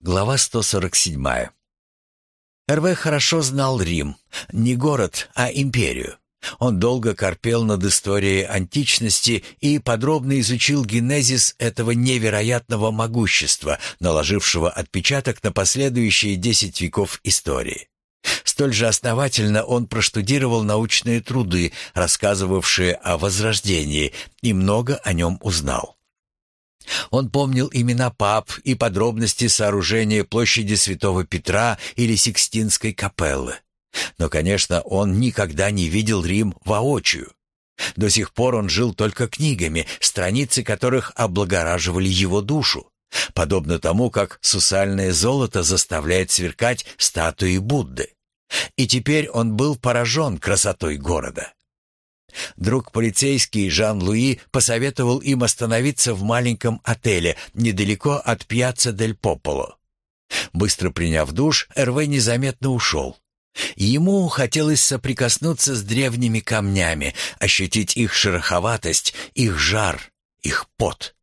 Глава 147. Эрве хорошо знал Рим, не город, а империю. Он долго корпел над историей античности и подробно изучил генезис этого невероятного могущества, наложившего отпечаток на последующие 10 веков истории. Столь же основательно он проштудировал научные труды, рассказывавшие о Возрождении, и много о нем узнал. Он помнил имена пап и подробности сооружения площади Святого Петра или Сикстинской капеллы. Но, конечно, он никогда не видел Рим воочию. До сих пор он жил только книгами, страницы которых облагораживали его душу, подобно тому, как сусальное золото заставляет сверкать статуи Будды. И теперь он был поражен красотой города. Друг полицейский Жан-Луи посоветовал им остановиться в маленьком отеле недалеко от Пьяцца-дель-Пополо. Быстро приняв душ, Эрве незаметно ушел. Ему хотелось соприкоснуться с древними камнями, ощутить их шероховатость, их жар, их пот.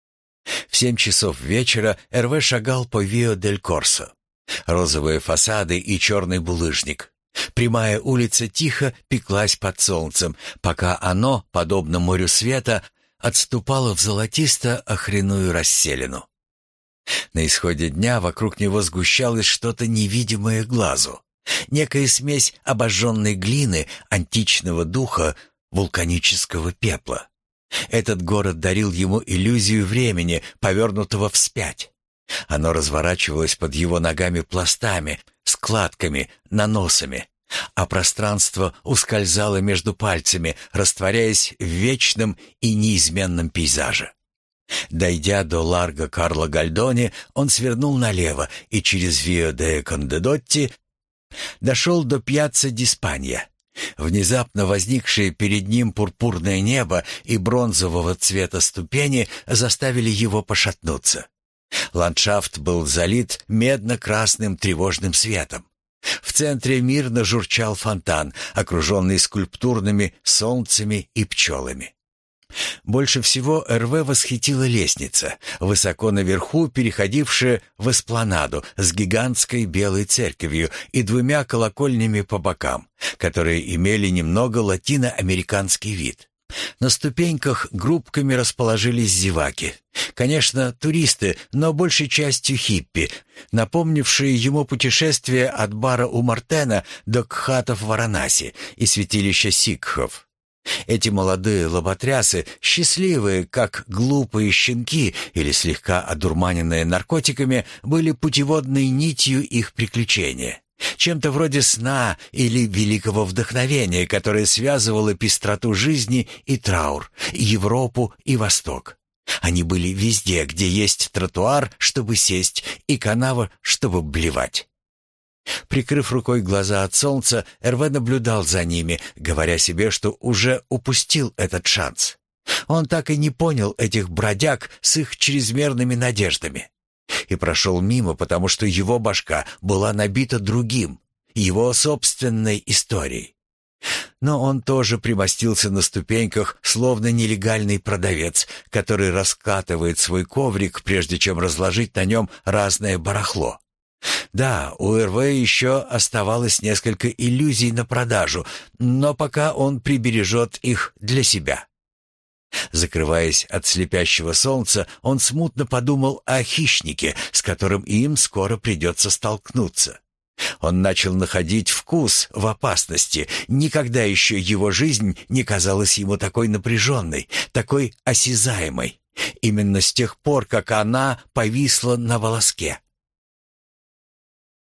В 7 часов вечера Эрве шагал по Виа-дель-Корсо. Розовые фасады и черный булыжник. Прямая улица тихо пеклась под солнцем, пока оно, подобно морю света, отступало в золотисто-охряную расселину. На исходе дня вокруг него сгущалось что-то невидимое глазу. Некая смесь обожженной глины, античного духа, вулканического пепла. Этот город дарил ему иллюзию времени, повернутого вспять. Оно разворачивалось под его ногами пластами, складками, наносами, а пространство ускользало между пальцами, растворяясь в вечном и неизменном пейзаже. Дойдя до Ларго Карло Гальдони, он свернул налево и через Виа де Кондедотти дошел до Пьяцца ди Спанья. Внезапно возникшее перед ним пурпурное небо и бронзового цвета ступени заставили его пошатнуться. Ландшафт был залит медно-красным тревожным светом. В центре мирно журчал фонтан, окруженный скульптурными солнцами и пчелами. Больше всего Эрве восхитила лестница, высоко наверху переходившая в эспланаду с гигантской белой церковью и 2 колокольнями по бокам, которые имели немного латиноамериканский вид. На ступеньках группками расположились зеваки. Конечно, туристы, но большей частью хиппи, напомнившие ему путешествие от бара у Мартена до кхатов Варанаси и святилища сикхов. Эти молодые лоботрясы, счастливые, как глупые щенки или слегка одурманенные наркотиками, были путеводной нитью их приключения. Чем-то вроде сна или великого вдохновения, которое связывало пестроту жизни и траур, Европу и Восток. Они были везде, где есть тротуар, чтобы сесть, и канава, чтобы блевать. Прикрыв рукой глаза от солнца, Эрве наблюдал за ними, говоря себе, что уже упустил этот шанс. Он так и не понял этих бродяг с их чрезмерными надеждами. И прошел мимо, потому что его башка была набита другим, его собственной историей. Но он тоже примостился на ступеньках, словно нелегальный продавец, который раскатывает свой коврик, прежде чем разложить на нем разное барахло. Да, у Эрве еще оставалось несколько иллюзий на продажу, но пока он прибережет их для себя. Закрываясь от слепящего солнца, он смутно подумал о хищнике, с которым им скоро придется столкнуться. Он начал находить вкус в опасности. Никогда еще его жизнь не казалась ему такой напряженной, такой осязаемой. Именно с тех пор, как она повисла на волоске.